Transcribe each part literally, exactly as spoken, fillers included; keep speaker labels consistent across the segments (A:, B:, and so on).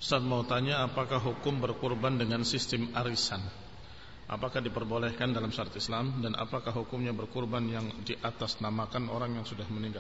A: Ustaz mau tanya, apakah hukum berkurban dengan sistem arisan? Apakah diperbolehkan dalam syariat Islam? Dan apakah hukumnya berkurban yang di atas namakan orang yang sudah meninggal?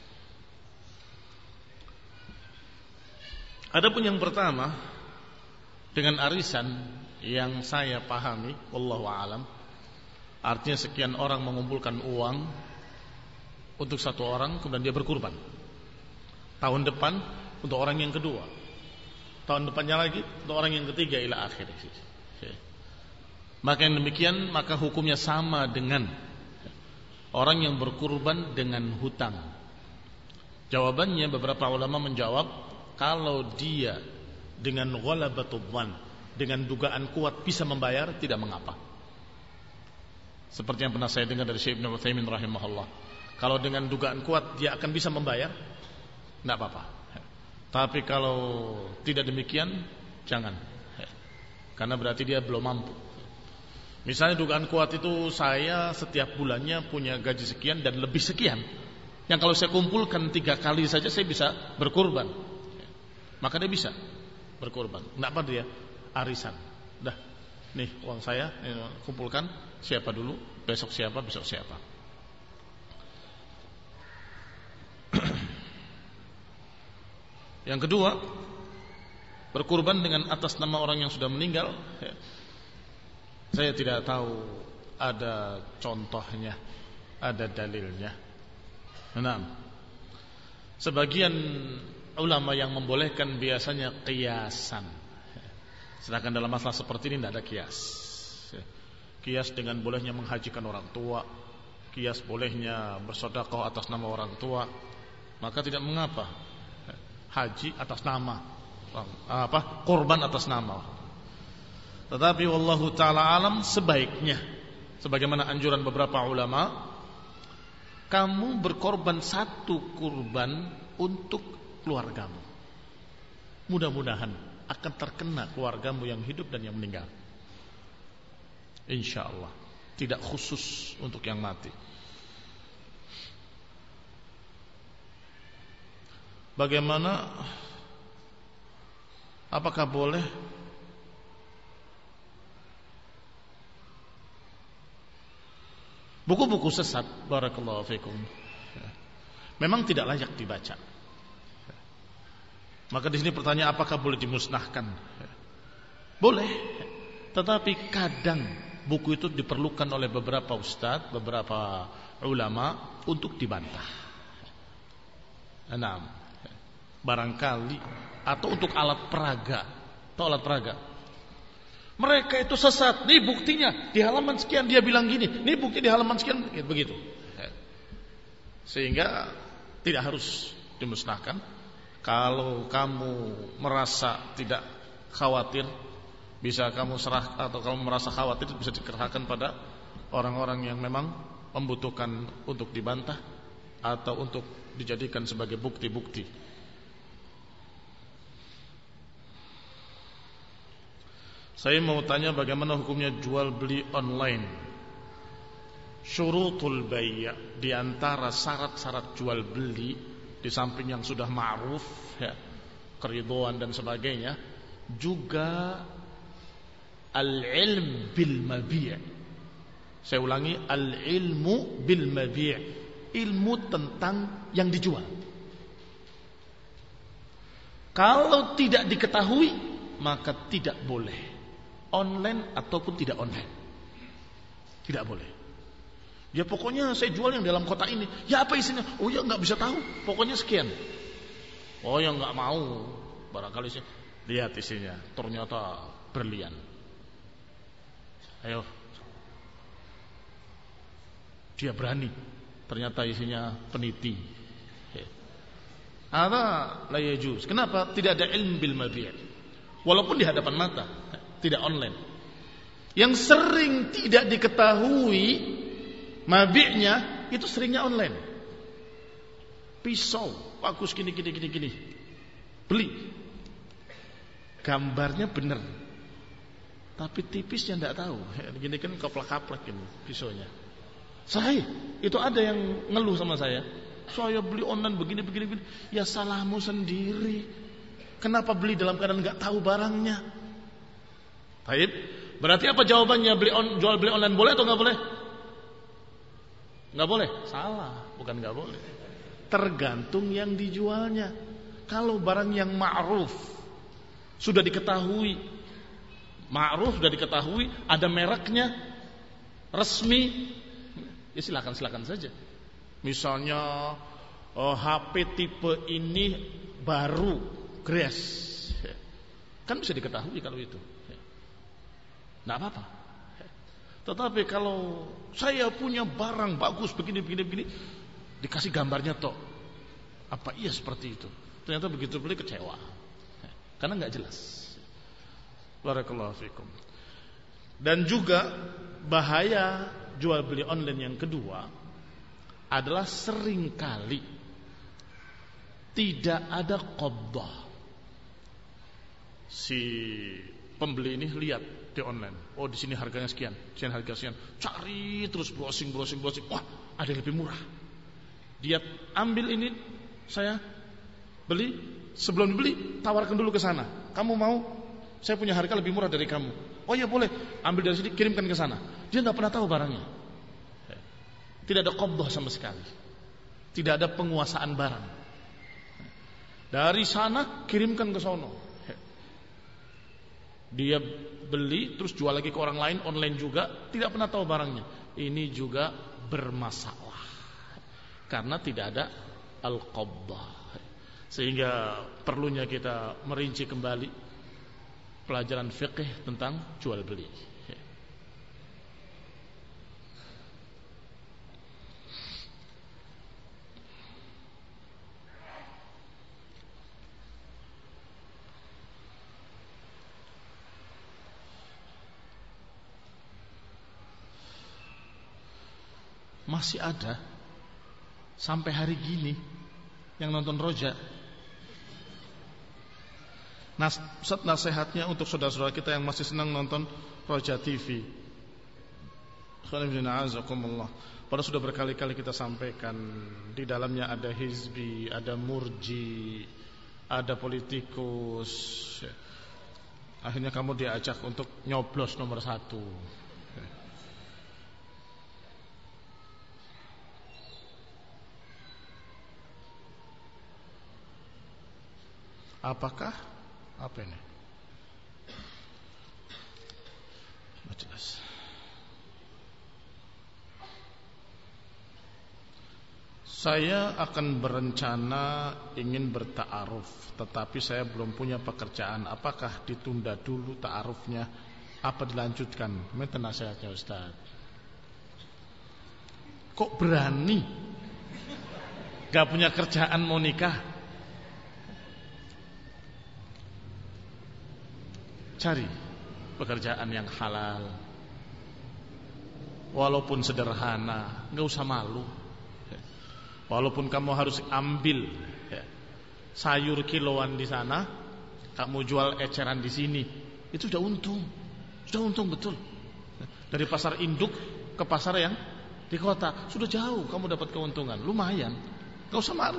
A: Adapun yang pertama, dengan arisan yang saya pahami, wallahu a'lam, artinya sekian orang mengumpulkan uang untuk satu orang, kemudian dia berkurban. Tahun depan untuk orang yang kedua, tahun depannya lagi untuk orang yang ketiga, ila akhir. Maka yang demikian, maka hukumnya sama dengan orang yang berkurban dengan hutang. Jawabannya, beberapa ulama menjawab, kalau dia dengan ghalabatul dhann, dengan dugaan kuat bisa membayar, tidak mengapa. Seperti yang pernah saya dengar dari Syekh Ibnu Utsaimin rahimahullah, kalau dengan dugaan kuat dia akan bisa membayar, tidak apa-apa. Tapi kalau tidak demikian, jangan, karena berarti dia belum mampu. Misalnya dugaan kuat itu, saya setiap bulannya punya gaji sekian dan lebih sekian, yang kalau saya kumpulkan tiga kali saja saya bisa berkurban, maka dia bisa berkurban. Kenapa dia arisan? Dah, nih uang saya, nih, kumpulkan, siapa dulu, besok siapa, besok siapa. Yang kedua, berkurban dengan atas nama orang yang sudah meninggal, saya tidak tahu ada contohnya, ada dalilnya. Nah, sebagian ulama yang membolehkan biasanya qiyasan, sedangkan dalam masalah seperti ini tidak ada qiyas. Qiyas dengan bolehnya menghajikan orang tua, qiyas bolehnya bersedekah atas nama orang tua, maka tidak mengapa haji atas nama, apa, kurban atas nama. Tetapi wallahu ta'ala alam, sebaiknya sebagaimana anjuran beberapa ulama, kamu berkorban satu kurban untuk keluargamu. Mudah-mudahan akan terkena keluargamu yang hidup dan yang meninggal, insyaallah. Tidak khusus untuk yang mati. Bagaimana, apakah boleh buku-buku sesat, barakallahu fikum, memang tidak layak dibaca. Maka di sini pertanyaan, apakah boleh dimusnahkan? Boleh, tetapi kadang buku itu diperlukan oleh beberapa ustadz, beberapa ulama untuk dibantah. Enam, barangkali, atau untuk alat peraga, atau alat peraga. Mereka itu sesat, nih buktinya di halaman sekian dia bilang gini, nih bukti di halaman sekian, begitu. Sehingga tidak harus dimusnahkan. Kalau kamu merasa tidak khawatir, bisa kamu serah, atau kamu merasa khawatir, bisa dikerahkan pada orang-orang yang memang membutuhkan untuk dibantah atau untuk dijadikan sebagai bukti-bukti. Saya mau tanya, bagaimana hukumnya jual beli online? Syurutul bay', di antara syarat-syarat jual beli, di samping yang sudah ma'ruf, ya, keridhaan dan sebagainya, juga al-ilm bil mabi'. Saya ulangi, al-ilmu bil mabi', ilmu tentang yang dijual. Kalau tidak diketahui, maka tidak boleh, online ataupun tidak online, tidak boleh. Ya pokoknya saya jual yang dalam kotak ini. Ya apa isinya? Oh ya nggak bisa tahu. Pokoknya sekian. Oh ya nggak mau. Barangkali sih lihat isinya, ternyata berlian. Ayo, dia berani, ternyata isinya peniti. Ada la yajuz. Kenapa? Tidak ada ilmu bil mabi'. Walaupun di hadapan mata, tidak online. Yang sering tidak diketahui mabi'nya itu seringnya online. Pisau bagus gini gini gini gini, beli. Gambarnya benar, tapi tipisnya tidak tahu. Gini kan kaplak-kaplak ini pisaunya. Saya itu ada yang ngeluh sama saya, saya beli online begini begini begini. Ya salahmu sendiri. Kenapa beli dalam keadaan nggak tahu barangnya? Baik, berarti apa jawabannya? Beli on, jual beli online boleh atau nggak boleh? Nggak boleh. Salah, bukan nggak boleh. Tergantung yang dijualnya. Kalau barang yang ma'ruf sudah diketahui, ma'ruf sudah diketahui, ada mereknya, resmi, ya silakan silakan saja. Misalnya oh, H P tipe ini baru, Grace, kan bisa diketahui kalau itu, nggak apa-apa. Tetapi kalau saya punya barang bagus begini begini begini, dikasih gambarnya toh, apa iya seperti itu? Ternyata begitu beli kecewa, karena nggak jelas. Barakallahu fikum. Dan juga bahaya jual beli online yang kedua adalah seringkali tidak ada qabdah. Si pembeli ini lihat di online, oh di sini harganya sekian, sekian harga sekian, cari terus browsing browsing browsing, wah ada yang lebih murah. Dia ambil ini, saya beli, sebelum dibeli tawarkan dulu ke sana. Kamu mau? Saya punya harga lebih murah dari kamu. Oh ya boleh, ambil dari sini kirimkan ke sana. Dia nggak pernah tahu barangnya. Tidak ada qabdah sama sekali. Tidak ada penguasaan barang. Dari sana kirimkan ke sono. Dia beli terus jual lagi ke orang lain online juga, tidak pernah tahu barangnya. Ini juga bermasalah. Karena tidak ada al-qabdah. Sehingga perlunya kita merinci kembali pelajaran fikih tentang jual beli. Masih ada sampai hari gini yang nonton Roja. Nas, nasihatnya untuk saudara-saudara kita yang masih senang nonton Roja T V. Padahal sudah berkali-kali kita sampaikan, di dalamnya ada hizbi, ada murji, ada politikus. Akhirnya kamu diajak untuk nyoblos nomor satu. Apakah apa ini? Tidak jelas. Saya akan berencana ingin berta'aruf, tetapi saya belum punya pekerjaan. Apakah ditunda dulu ta'arufnya? Apa dilanjutkan? Minta nasihatnya Ustaz. Kok berani? Gak punya kerjaan mau nikah? Cari pekerjaan yang halal, walaupun sederhana, nggak usah malu. Walaupun kamu harus ambil sayur kiloan di sana, kamu jual eceran di sini, itu sudah untung, sudah untung betul. Dari pasar induk ke pasar yang di kota sudah jauh, kamu dapat keuntungan, lumayan, nggak usah malu.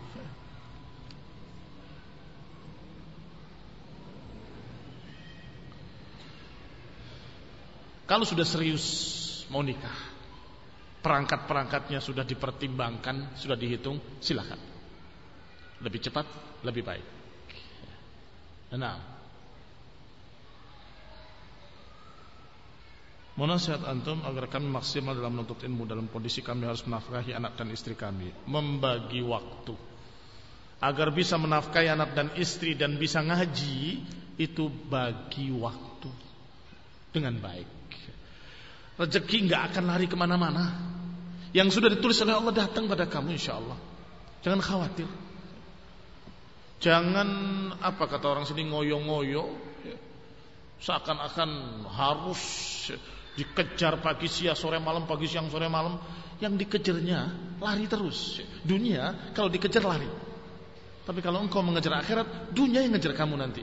A: Kalau sudah serius mau nikah, perangkat-perangkatnya sudah dipertimbangkan, sudah dihitung, silakan. Lebih cepat, lebih baik. Nah, mohon nasihat antum agar kami maksimal dalam menuntut ilmu dalam kondisi kami harus menafkahi anak dan istri kami. Membagi waktu agar bisa menafkahi anak dan istri dan bisa ngaji, itu bagi waktu dengan baik. Rezeki enggak akan lari kemana-mana. Yang sudah ditulis oleh Allah datang pada kamu insyaAllah. Jangan khawatir. Jangan apa kata orang sini ngoyo-ngoyo, seakan-akan harus dikejar pagi siang sore malam, pagi siang sore malam. Yang dikejarnya lari terus. Dunia kalau dikejar lari. Tapi kalau engkau mengejar akhirat, dunia yang ngejar kamu nanti.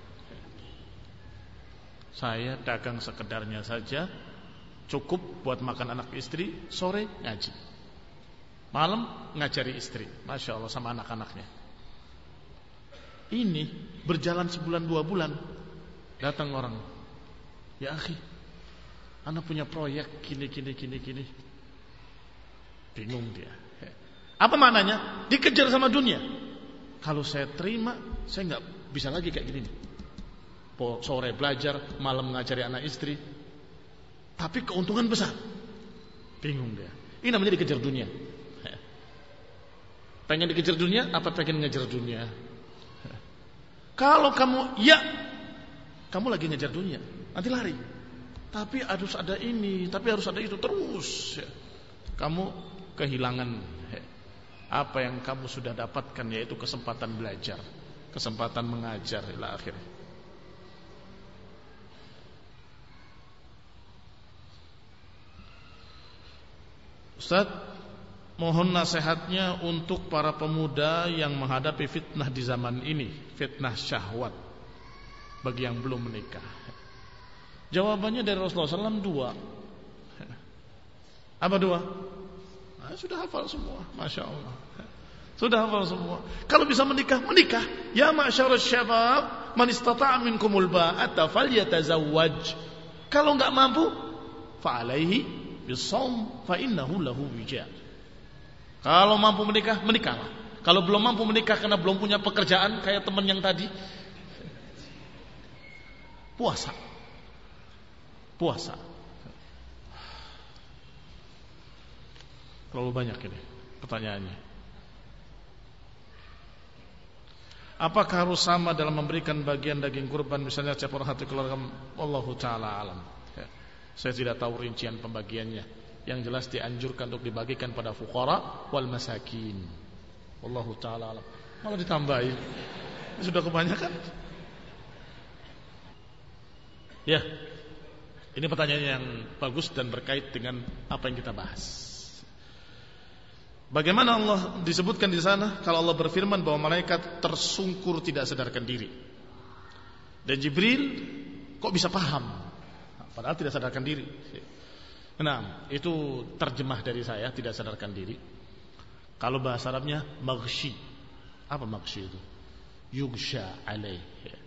A: Saya dagang sekedarnya saja, cukup buat makan anak istri, sore ngaji, malam ngajari istri, masya Allah, sama anak-anaknya. ini berjalan sebulan dua bulan, datang orang, ya akhi, ana punya proyek gini gini gini gini. Bingung dia. Apa maknanya? Dikejar sama dunia. Kalau saya terima, saya nggak bisa lagi kayak gini nih. Sore belajar, malam ngajari anak istri, tapi keuntungan besar. Bingung dia. Ini namanya dikejar dunia. Pengen dikejar dunia, apa pengen ngejar dunia? Kalau kamu ya, kamu lagi ngejar dunia, nanti lari. Tapi harus ada ini, tapi harus ada itu terus. Kamu kehilangan apa yang kamu sudah dapatkan, yaitu kesempatan belajar, kesempatan mengajar ila akhir. Ustaz, mohon nasihatnya untuk para pemuda yang menghadapi fitnah di zaman ini, fitnah syahwat bagi yang belum menikah. Jawabannya dari Rasulullah shallallahu alaihi wasallam dua. Apa dua? Nah, sudah hafal semua, masya Allah. Sudah hafal semua. Kalau bisa menikah, menikah. Ya ma'syarus syabab, man istata'a minkumul ba'ata falyatazawwaj. Kalau enggak mampu, fa alaihi bisawm fa innahu lahu wija. Kalau mampu menikah, menikahlah. Kalau belum mampu menikah karena belum punya pekerjaan kayak teman yang tadi, puasa. Puasa. Terlalu banyak ini pertanyaannya. Apakah harus sama dalam memberikan bagian daging kurban, misalnya setiap orang hati keluarga? Wallahu ta'ala alam. Ya. Saya tidak tahu rincian pembagiannya. Yang jelas dianjurkan untuk dibagikan pada fuqara wal masakin. Wallahu ta'ala alam. Malah ditambahin. Ini sudah kebanyakan. Ya. Ini pertanyaan yang bagus dan berkait dengan apa yang kita bahas. Bagaimana Allah disebutkan di sana kalau Allah berfirman bahwa malaikat tersungkur tidak sadarkan diri. Dan Jibril kok bisa paham padahal tidak sadarkan diri. Nah, itu terjemah dari saya, tidak sadarkan diri. Kalau bahasa Arabnya maghshi. Apa maghshi itu? Yughsha alaih.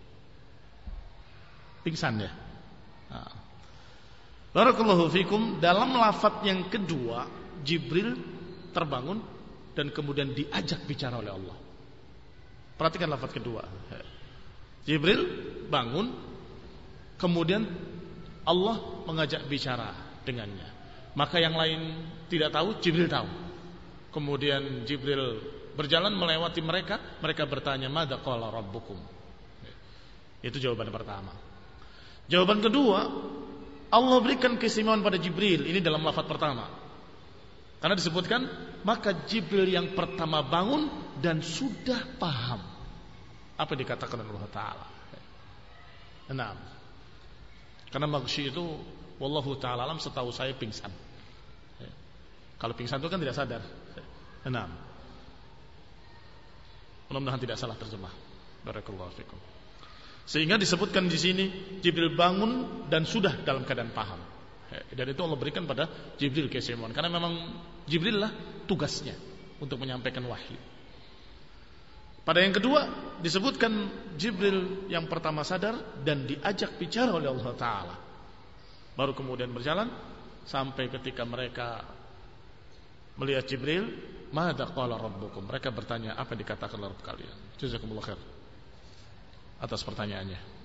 A: Pingsan ya. Nah. Barakallahu fikum. Dalam lafaz yang kedua, Jibril terbangun dan kemudian diajak bicara oleh Allah. Perhatikan lafaz kedua. Jibril bangun, kemudian Allah mengajak bicara dengannya. Maka yang lain tidak tahu, Jibril tahu. Kemudian Jibril berjalan melewati mereka, mereka bertanya, "Madza qala rabbukum?" Itu jawaban pertama. Jawaban kedua, Allah berikan keistimewaan pada Jibril. Ini dalam lafaz pertama. Karena disebutkan, maka Jibril yang pertama bangun dan sudah paham apa yang dikatakan oleh Allah Ta'ala. Enam. Karena maghsyi itu wallahu ta'ala alam, setahu saya pingsan. Kalau pingsan itu kan tidak sadar. Enam. Mudah-mudahan tidak salah terjemah. Barakallahu fikum. Sehingga disebutkan di sini Jibril bangun dan sudah dalam keadaan paham. Dan itu Allah berikan pada Jibril keistimewaan, karena memang Jibril lah tugasnya untuk menyampaikan wahyu. Pada yang kedua disebutkan Jibril yang pertama sadar dan diajak bicara oleh Allah Ta'ala. Baru kemudian berjalan sampai ketika mereka melihat Jibril, "Madza qala rabbukum?" Mereka bertanya, apa yang dikatakan oleh Rabb kalian? Jazakumullah khair atas pertanyaannya.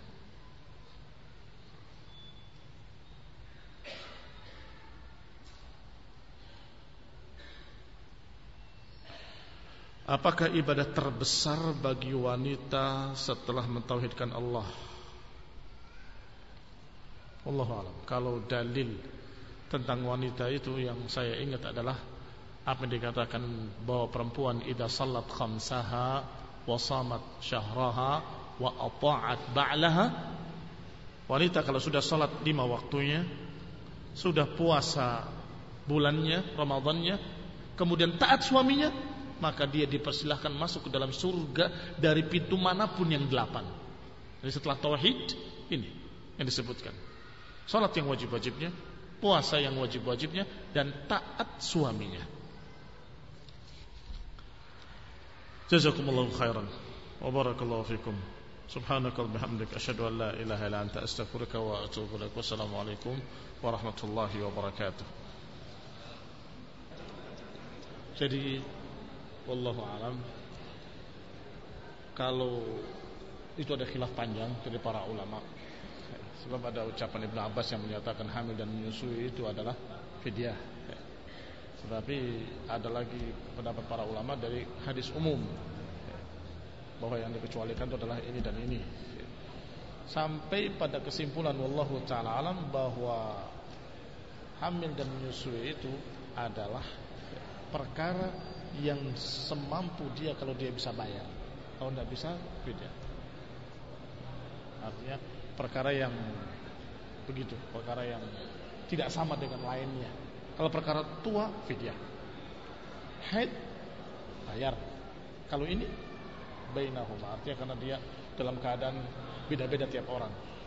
A: Apakah ibadah terbesar bagi wanita setelah mentauhidkan Allah? Wallahu a'lam. Kalau dalil tentang wanita itu yang saya ingat adalah apa yang dikatakan bahwa perempuan idza sallat khamsaha wa shamat syahraha wa ata'at ba'laha. Wanita kalau sudah salat lima waktunya, sudah puasa bulannya, Ramadannya, kemudian taat suaminya, maka dia dipersilahkan masuk ke dalam surga dari pintu manapun yang delapan. Jadi setelah tauhid ini yang disebutkan, salat yang wajib-wajibnya, puasa yang wajib-wajibnya, dan taat suaminya. Jazakumullahu khairan. wa barakallahu fikum. Subhanakal bihamdik asyhadu an la ilaha illa anta astaghfiruka wa atubu ilaik. Wassalamualaikum warahmatullahi wabarakatuh. Jadi wallahu alam, kalau itu ada khilaf panjang dari para ulama. Sebab ada ucapan Ibnu Abbas yang menyatakan hamil dan menyusui itu adalah fidyah. Tetapi ada lagi pendapat para ulama dari hadis umum bahwa yang dikecualikan itu adalah ini dan ini. Sampai pada kesimpulan wallahu taala alam bahwa hamil dan menyusui itu adalah perkara yang semampu dia kalau dia bisa bayar. Kalau tidak bisa, fidyah. Artinya perkara yang begitu, perkara yang tidak sama dengan lainnya. Kalau perkara tua, fidyah. Haid, bayar. Kalau ini bainahuma, artinya karena dia dalam keadaan beda-beda tiap orang.